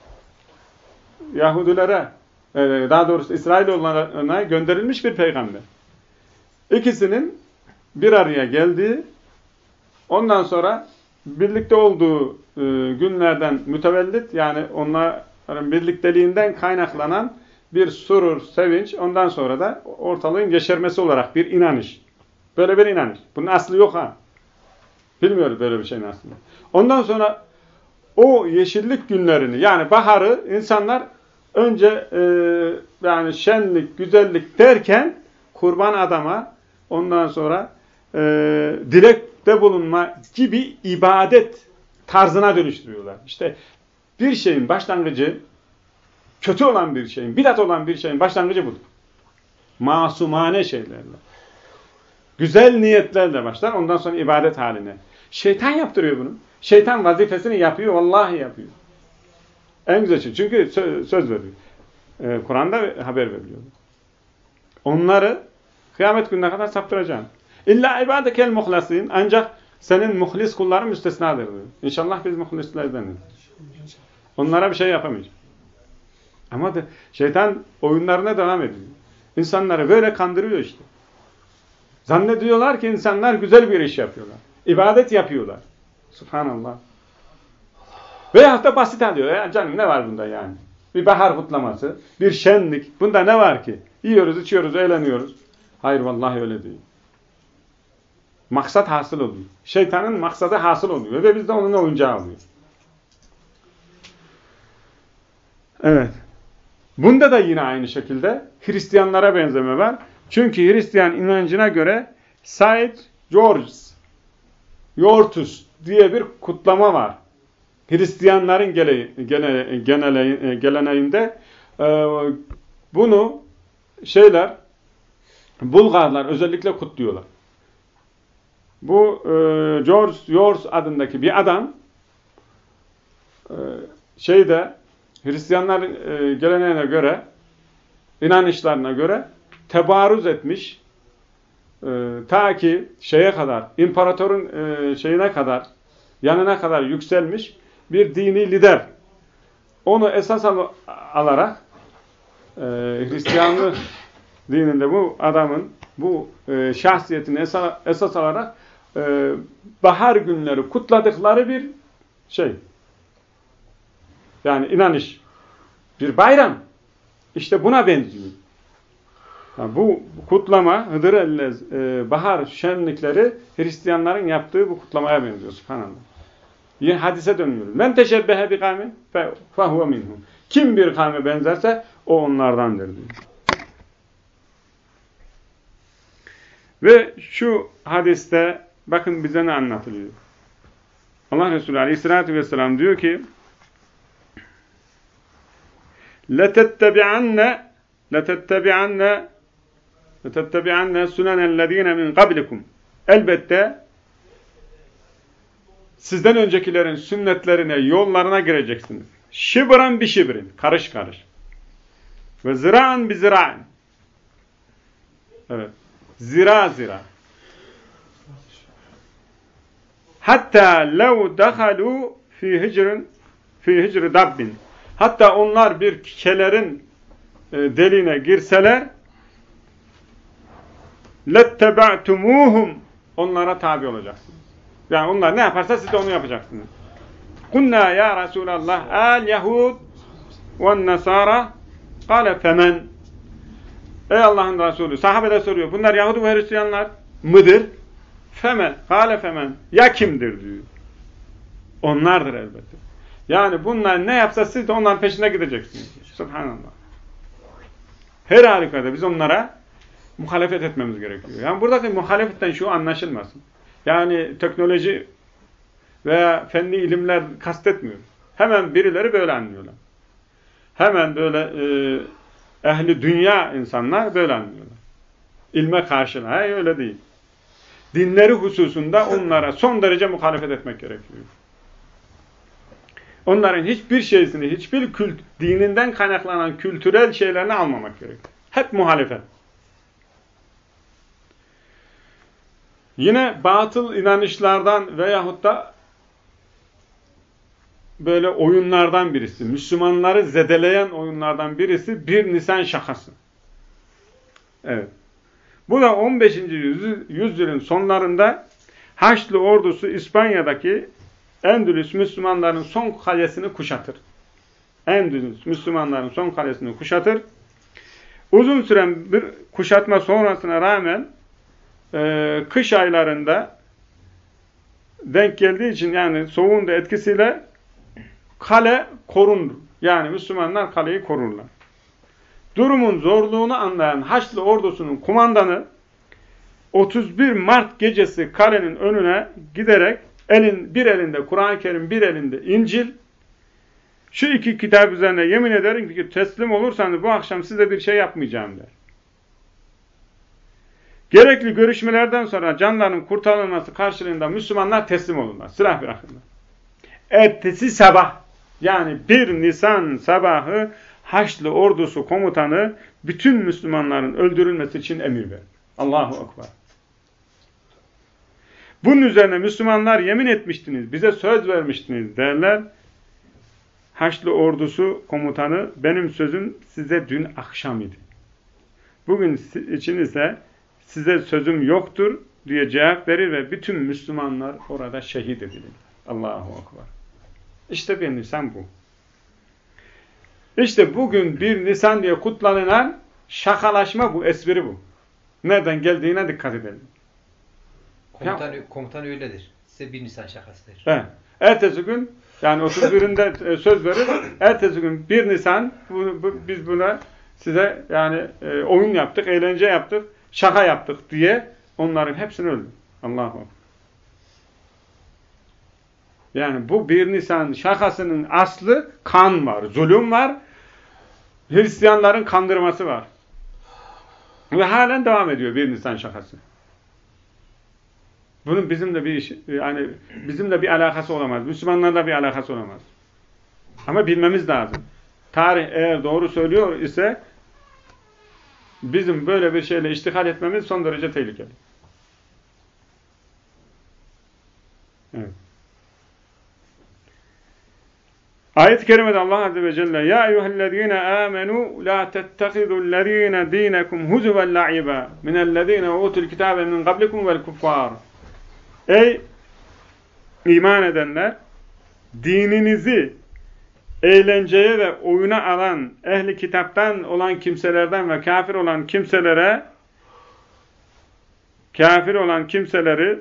Yahudilere, e, daha doğrusu İsrailoğullarına gönderilmiş bir peygamber. İkisinin bir araya geldiği, ondan sonra birlikte olduğu e, günlerden mütevellit, yani onların birlikteliğinden kaynaklanan bir surur, sevinç, ondan sonra da ortalığın yeşermesi olarak bir inanış. Böyle bir inanış. Bunun aslı yok ha. Bilmiyoruz böyle bir şeyin aslında. Ondan sonra o yeşillik günlerini, yani baharı insanlar önce e, yani şenlik, güzellik derken kurban adama, ondan sonra e, dilekte bulunma gibi ibadet tarzına dönüştürüyorlar. İşte bir şeyin başlangıcı, kötü olan bir şeyin, bidat olan bir şeyin başlangıcı budur. Masumane şeylerle. Güzel niyetlerle başlar, ondan sonra ibadet haline. Şeytan yaptırıyor bunu. Şeytan vazifesini yapıyor, vallahi yapıyor. En güzel şey. Çünkü söz, söz veriyor. Ee, Kur'an'da haber veriliyor. Onları kıyamet gününe kadar saptıracağım. İlla ibadekel muhlasin. Ancak senin muhlis kulların müstesnadır diyor. İnşallah biz muhlislerdeniz. Onlara bir şey yapamayacağım. Ama de, şeytan oyunlarına devam ediyor. İnsanları böyle kandırıyor işte. Zannediyorlar ki insanlar güzel bir iş yapıyorlar. İbadet yapıyorlar. Subhanallah. Veyahut da basit alıyor. Ya canım ne var bunda yani? Bir bahar kutlaması, bir şenlik. Bunda ne var ki? Yiyoruz, içiyoruz, eğleniyoruz. Hayır, vallahi öyle değil. Maksat hasıl oluyor. Şeytanın maksadı hasıl oluyor. Ve biz de onun oyuncağı oluyor. Evet. Bunda da yine aynı şekilde Hristiyanlara benzeme var. Çünkü Hristiyan inancına göre Saint George Yortus diye bir kutlama var. Hristiyanların gele, gene, genele, geleneğinde e, bunu şeyler, Bulgarlar özellikle kutluyorlar. Bu e, George Yortus adındaki bir adam e, şeyde Hristiyanların e, geleneğine göre, inanışlarına göre tebarruz etmiş, e, ta ki şeye kadar, imparatorun e, şeyine kadar, yanına kadar yükselmiş bir dini lider. Onu esas al alarak e, Hristiyanlık dininde bu adamın, bu e, şahsiyetini esas, esas alarak e, bahar günleri kutladıkları bir şey. Yani inanış. Bir bayram. İşte buna benziyor. Yani bu kutlama, Hıdır Ellez, e, bahar şenlikleri Hristiyanların yaptığı bu kutlamaya benziyor. Subhanallah. Yine hadise dönüyoruz. Men teşebbehe bi kavmin fehuve minhum. Kim bir kavme benzerse o onlardandır diyor. Ve şu hadiste bakın bize ne anlatılıyor. Allah Resulü Aleyhisselatü Vesselam diyor ki لَتَتَّبِعَنَّ لَتَتَّبِعَنَّ لَتَتَّبِعَنَّ سُنَنَ الَّذ۪ينَ مِنْ قَبْلِكُمْ. Elbette sizden öncekilerin sünnetlerine, yollarına gireceksiniz. Şibran bi şibrin, karış karış. Ve zira'an bi zira'in. Evet. Zira zira. Hatta lev dehalu fi hicrin fi hicri dabbin. Hatta onlar bir kelerin e, deliğine girseler lettebe'tumuhum, onlara tabi olacaksınız. Yani onlar ne yaparsa siz de onu yapacaksınız. Kunna ya Resulallah al Yahud ve Nasara kâle femen. Ey Allah'ın Resulü, sahabe de soruyor. Bunlar Yahudi ve Hristiyanlar mıdır? Femen. Kâle femen. Ya kimdir diyor. Onlardır elbette. Yani bunlar ne yapsa siz de onların peşine gideceksiniz. Subhanallah. Her halükarda biz onlara muhalefet etmemiz gerekiyor. Yani buradaki muhalefetten şu anlaşılmasın. Yani teknoloji veya fenli ilimler kastetmiyor. Hemen birileri böyle anlıyorlar. Hemen böyle e, ehli dünya insanlar böyle anlıyorlar. İlme karşılığı. Hayır, öyle değil. Dinleri hususunda onlara son derece muhalefet etmek gerekiyor. Onların hiçbir şeysini, hiçbir kült, dininden kaynaklanan kültürel şeylerini almamak gerekiyor. Hep muhalefet. Yine batıl inanışlardan veyahut da böyle oyunlardan birisi, Müslümanları zedeleyen oyunlardan birisi bir Nisan şakası. Evet. Bu da on beşinci yüzyılın sonlarında Haçlı ordusu İspanya'daki Endülüs Müslümanların son kalesini kuşatır. Endülüs Müslümanların son kalesini kuşatır. Uzun süren bir kuşatma sonrasına rağmen e, kış aylarında denk geldiği için, yani soğuğun da etkisiyle kale korunur. Yani Müslümanlar kaleyi korurlar. Durumun zorluğunu anlayan Haçlı ordusunun kumandanı otuz bir Mart gecesi kalenin önüne giderek elin bir elinde Kur'an-ı Kerim, bir elinde İncil, şu iki kitap üzerine yemin ederim ki teslim olursanız bu akşam size bir şey yapmayacağım der. Gerekli görüşmelerden sonra canlarının kurtarılması karşılığında Müslümanlar teslim olurlar. Silah bırakırlar. Ertesi sabah, yani bir Nisan sabahı Haçlı ordusu komutanı bütün Müslümanların öldürülmesi için emir verir. Allahu Ekber. Bunun üzerine Müslümanlar yemin etmiştiniz, bize söz vermiştiniz derler. Haçlı ordusu komutanı benim sözüm size dün akşam idi. Bugün için ise size sözüm yoktur diye cevap verir ve bütün Müslümanlar orada şehit edilir. Allahu Ekber. İşte bir Nisan bu. İşte bugün bir Nisan diye kutlanılan şakalaşma bu, espri bu. Nereden geldiğine dikkat edelim. Komutan, komutan öyledir. Size bir Nisan şakasıdır. Evet. Ertesi gün, yani otuz birinde söz verir, ertesi gün bir Nisan bu, bu, biz buna size yani e, oyun yaptık, eğlence yaptık, şaka yaptık diye onların hepsini öldü. Allah'ım. Yani bu bir Nisan şakasının aslı kan var, zulüm var, Hristiyanların kandırması var. Ve halen devam ediyor bir Nisan şakası. Bunun bizimle bir iş, yani bizimle bir alakası olamaz. Müslümanlarla bir alakası olamaz. Ama bilmemiz lazım. Tarih eğer doğru söylüyor ise bizim böyle bir şeyle iştihal etmemiz son derece tehlikeli. Evet. Ayet-i kerimede Allah Azze ve Celle ya eyyühellezine amenu la tettehidullezine dinekum huzuven la'iba minellezine utul kitabe min qablikum vel kuffar. Ey iman edenler, dininizi eğlenceye ve oyuna alan ehli kitaptan olan kimselerden ve kafir olan kimselere kafir olan kimseleri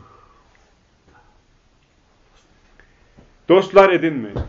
dostlar edinmeyin.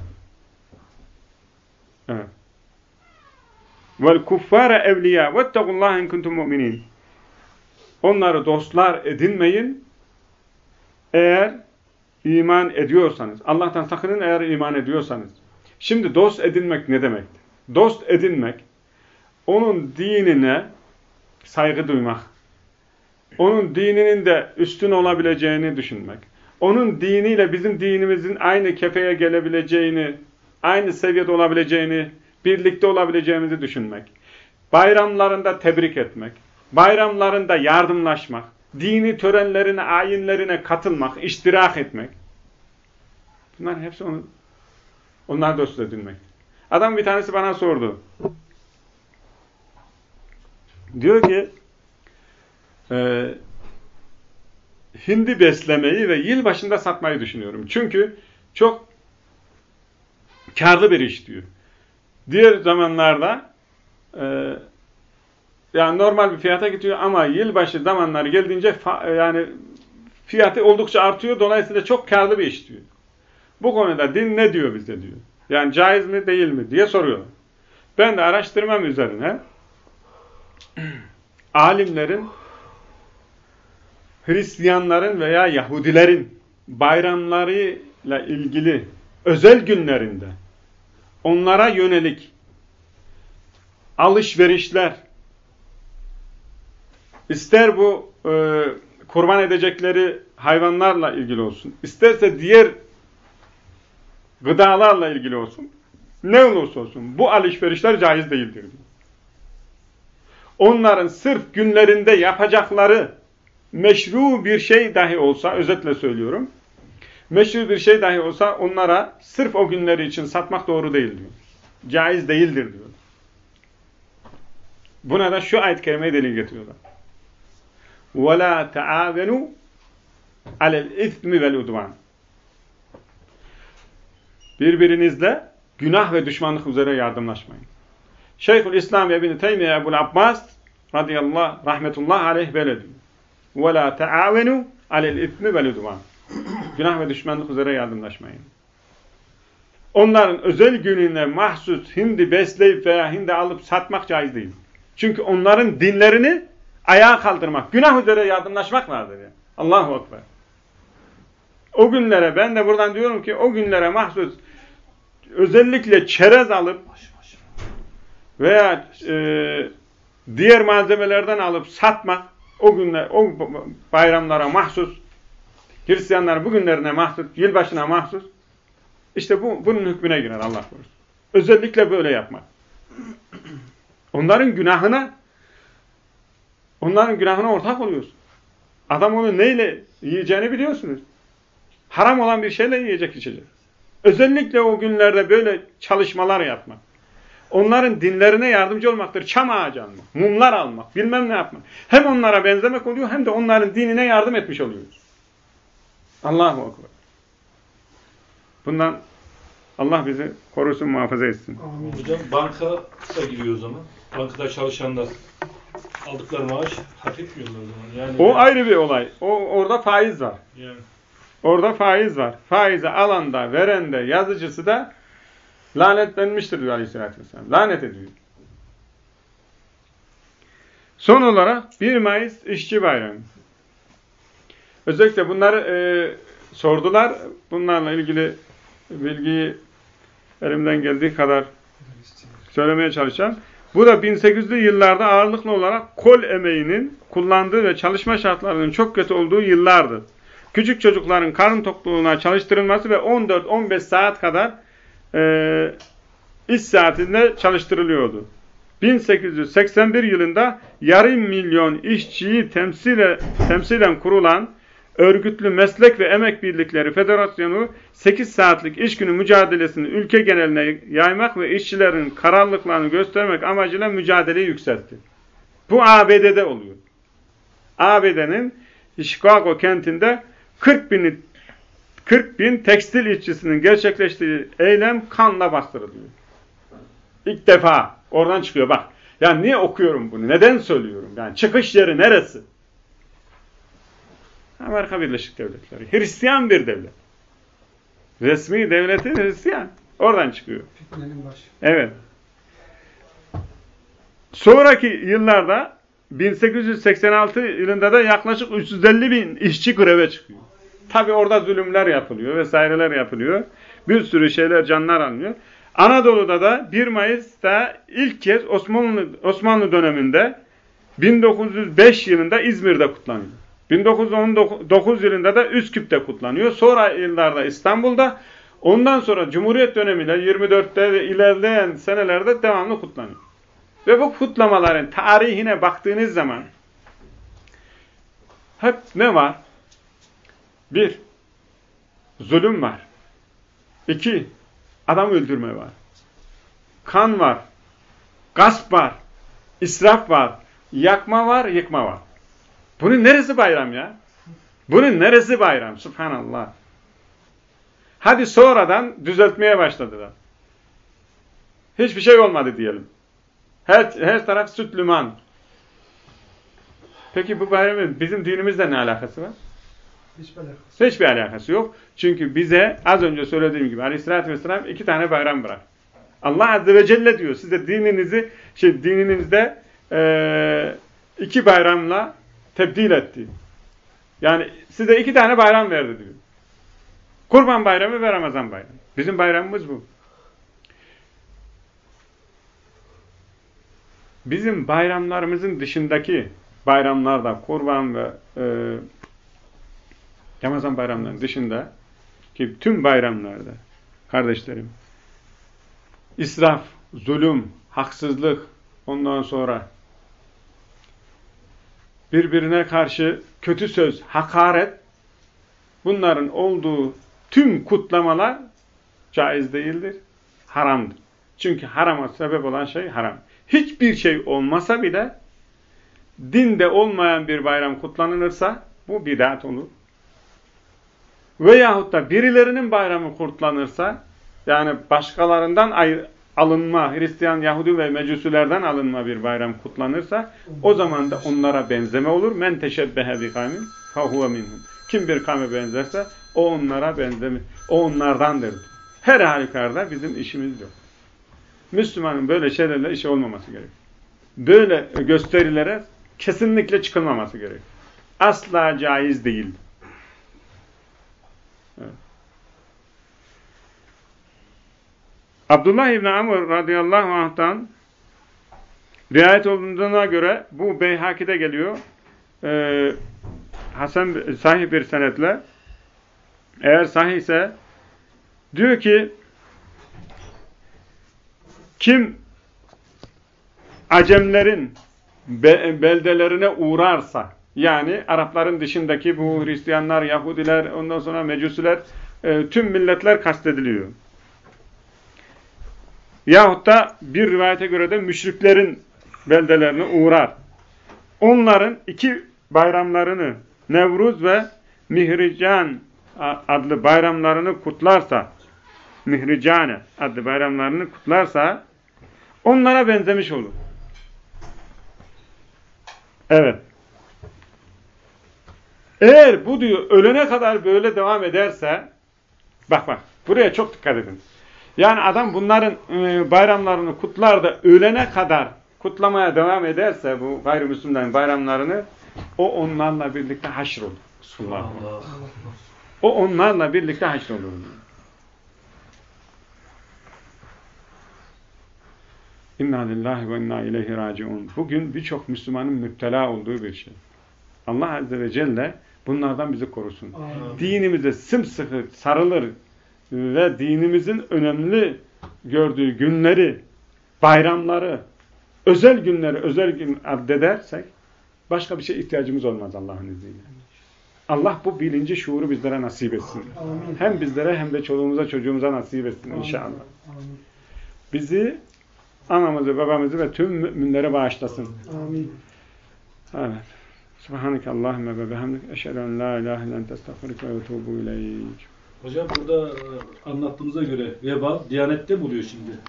Evet. Vel kuffara evliya vettakullaha in kuntum mu'minin. Onları dostlar edinmeyin eğer iman ediyorsanız. Allah'tan sakının eğer iman ediyorsanız. Şimdi dost edinmek ne demek? Dost edinmek, onun dinine saygı duymak, onun dininin de üstün olabileceğini düşünmek, onun diniyle bizim dinimizin aynı kefeye gelebileceğini, aynı seviyede olabileceğini, birlikte olabileceğimizi düşünmek, bayramlarında tebrik etmek, bayramlarında yardımlaşmak, dini törenlerine, ayinlerine katılmak, iştirak etmek. Bunların hepsi onun Onlar dost edinmek. Adam bir tanesi bana sordu. Diyor ki e, hindi beslemeyi ve yılbaşında satmayı düşünüyorum. Çünkü çok kârlı bir iş diyor. Diğer zamanlarda e, yani normal bir fiyata gidiyor ama yılbaşı zamanları geldiğince yani fiyatı oldukça artıyor. Dolayısıyla çok kârlı bir iş diyor. Bu konuda din ne diyor bize diyor. Yani caiz mi değil mi diye soruyor. Ben de araştırmam üzerine alimlerin Hristiyanların veya Yahudilerin bayramlarıyla ilgili özel günlerinde onlara yönelik alışverişler, ister bu e, kurban edecekleri hayvanlarla ilgili olsun, isterse diğer gıdalarla ilgili olsun, ne olursa olsun bu alışverişler caiz değildir diyor. Onların sırf günlerinde yapacakları meşru bir şey dahi olsa, özetle söylüyorum, meşru bir şey dahi olsa onlara sırf o günleri için satmak doğru değil diyor. Caiz değildir diyor. Buna da şu ayet-i kerimeyi delil getiriyorlar. وَلَا تَعَاوَنُوا عَلَى الْاِثْمِ وَالْاُدْوَانِ Birbirinizle günah ve düşmanlık üzere yardımlaşmayın. Şeyhülislam İbn Teymiye Ebu'l Abbas radıyallahu rahmetullah aleyh böyle diyor. وَلَا تَعَاوَنُوا عَلَى الْاِثْمِ وَالْاُدْوَانِ Günah ve düşmanlık üzere yardımlaşmayın. Onların özel gününe mahsus hindi besleyip veya hindi alıp satmak caiz değil. Çünkü onların dinlerini ayağa kaldırmak, günah üzere yardımlaşmak vardır ya. Allahu Ekber. O günlere, ben de buradan diyorum ki o günlere mahsus özellikle çerez alıp veya e, diğer malzemelerden alıp satmak, o günler, o bayramlara mahsus, Hristiyanlar bugünlerine mahsus, yılbaşına mahsus, işte bu bunun hükmüne girer Allah korusun. Özellikle böyle yapmak. Onların günahına onların günahına ortak oluyorsun. Adam onu neyle yiyeceğini biliyorsunuz. Haram olan bir şeyle yiyecek, içecek. Özellikle o günlerde böyle çalışmalar yapmak. Onların dinlerine yardımcı olmaktır. Çam ağacı almak, mumlar almak, bilmem ne yapmak. Hem onlara benzemek oluyor hem de onların dinine yardım etmiş oluyoruz. Allahu Ekber. Bundan Allah bizi korusun, muhafaza etsin. Amin. Hocam banka da giriyor o zaman. Bankada çalışanlar aldıkları maaş hak etmiyorlar o zaman. Yani o yani, ayrı bir olay. O orada faiz var. Yani. Orada faiz var. Faizi alan da, veren de, yazıcısı da lanetlenmiştir diyor Aleyhisselatü Vesselam. Lanet ediyor. Son olarak bir Mayıs İşçi Bayramı. Özellikle bunları e, sordular. Bunlarla ilgili bilgiyi elimden geldiği kadar söylemeye çalışacağım. Bu da bin sekiz yüzlü yıllarda ağırlıklı olarak kol emeğinin kullandığı ve çalışma şartlarının çok kötü olduğu yıllardı. Küçük çocukların karın tokluğuna çalıştırılması ve on dört on beş saat kadar e, iş saatinde çalıştırılıyordu. bin sekiz yüz seksen bir yılında yarım milyon işçiyi temsile, temsilen kurulan Örgütlü Meslek ve Emek Birlikleri Federasyonu sekiz saatlik iş günü mücadelesini ülke geneline yaymak ve işçilerin kararlılıklarını göstermek amacıyla mücadeleyi yükseltti. Bu A B D'de oluyor. A B D'nin Chicago kentinde kırk bin, kırk bin tekstil işçisinin gerçekleştiği eylem kanla bastırılıyor. İlk defa oradan çıkıyor bak. Yani niye okuyorum bunu? Neden söylüyorum? Yani çıkış yeri neresi? Amerika Birleşik Devletleri. Hristiyan bir devlet. Resmi devleti Hristiyan. Oradan çıkıyor. Evet. Sonraki yıllarda bin sekiz yüz seksen altı yılında da yaklaşık üç yüz elli bin işçi greve çıkıyor. Tabi orada zulümler yapılıyor, vesaireler yapılıyor. Bir sürü şeyler, canlar alınıyor. Anadolu'da da bir Mayıs'ta ilk kez Osmanlı Osmanlı döneminde bin dokuz yüz beş yılında İzmir'de kutlanıyor. bin dokuz yüz on dokuz yılında da Üsküp'te kutlanıyor. Sonra yıllarda İstanbul'da, ondan sonra Cumhuriyet dönemiyle yirmi dörtte ve ilerleyen senelerde devamlı kutlanıyor. Ve bu kutlamaların tarihine baktığınız zaman hep ne var? Bir, zulüm var. İki, Adam öldürme var. Kan var. Gasp var. İsraf var. Yakma var, yıkma var. Bunun neresi bayram ya? Bunun neresi bayram? Subhanallah. Hadi sonradan düzeltmeye başladılar. Hiçbir şey olmadı diyelim. Her, her taraf süt liman. Peki bu bayramın bizim dinimizle ne alakası var? Hiçbir alakası. Hiçbir alakası yok. Çünkü bize az önce söylediğim gibi Aleyhisselatü Vesselam iki tane bayram bırak. Allah Azze ve Celle diyor size dininizi, şey dininizde e, iki bayramla tebdil etti. Yani size iki tane bayram verdi diyor. Kurban bayramı ve Ramazan bayramı. Bizim bayramımız bu. Bizim bayramlarımızın dışındaki bayramlarda, kurban ve e, Ramazan bayramlarının dışında ki tüm bayramlarda kardeşlerim israf, zulüm, haksızlık, ondan sonra birbirine karşı kötü söz, hakaret bunların olduğu tüm kutlamalar caiz değildir, haramdır. Çünkü harama sebep olan şey haram. Hiçbir şey olmasa bile dinde olmayan bir bayram kutlanılırsa bu bid'at olur. Veyahut da birilerinin bayramı kutlanırsa yani başkalarından ayrı, alınma, Hristiyan, Yahudi ve Mecusilerden alınma bir bayram kutlanırsa o zaman da onlara benzeme olur. Men teşebbehe bi kavmin fehuve minhum. Kim bir kavme benzerse o onlara benzeme, o onlardandır. Her halükarda bizim işimiz yok. Müslümanın böyle şeylerle işi olmaması gerek. Böyle gösterilere kesinlikle çıkılmaması gerek. Asla caiz değil. Evet. Abdullah İbni Amr radıyallahu anh'tan rivayet olduğuna göre bu Beyhaki'de geliyor. Ee, Hasan sahih bir senetle eğer sahih ise diyor ki kim Acemlerin be beldelerine uğrarsa yani Arapların dışındaki bu Hristiyanlar, Yahudiler, ondan sonra Mecusiler e, tüm milletler kastediliyor. Yahut da bir rivayete göre de müşriklerin beldelerine uğrar. Onların iki bayramlarını Nevruz ve Mihrican adlı bayramlarını kutlarsa Mihricane adlı bayramlarını kutlarsa onlara benzemiş olur. Evet. Eğer bu diyor ölene kadar böyle devam ederse bak bak buraya çok dikkat edin. Yani adam bunların e, bayramlarını kutlar da ölene kadar kutlamaya devam ederse bu gayrimüslimlerin bayramlarını o onlarla birlikte haşr olur. Resulullah. O onlarla birlikte haşr olur. İnna lillahi ve inna ileyhi raciun. Bugün birçok Müslümanın müptela olduğu bir şey. Allah Azze ve Celle bunlardan bizi korusun. Amin. Dinimize sımsıkı sarılır ve dinimizin önemli gördüğü günleri, bayramları, özel günleri özel gün addedersek başka bir şeye ihtiyacımız olmaz Allah'ın izniyle. Allah bu bilinci, şuuru bizlere nasip etsin. Amin. Hem bizlere hem de çoluğumuza, çocuğumuza nasip etsin inşallah. Amin. Bizi, anamızı, babamızı ve tüm müminlere bağışlasın. Amin. Evet. Subhaneke Allahümme ve bihamdik. Eşhedü en la ilahe illen estağfiruke ve etûbü ileyk. Hocam burada anlattığınıza göre veba Diyanet'te buluyor şimdi.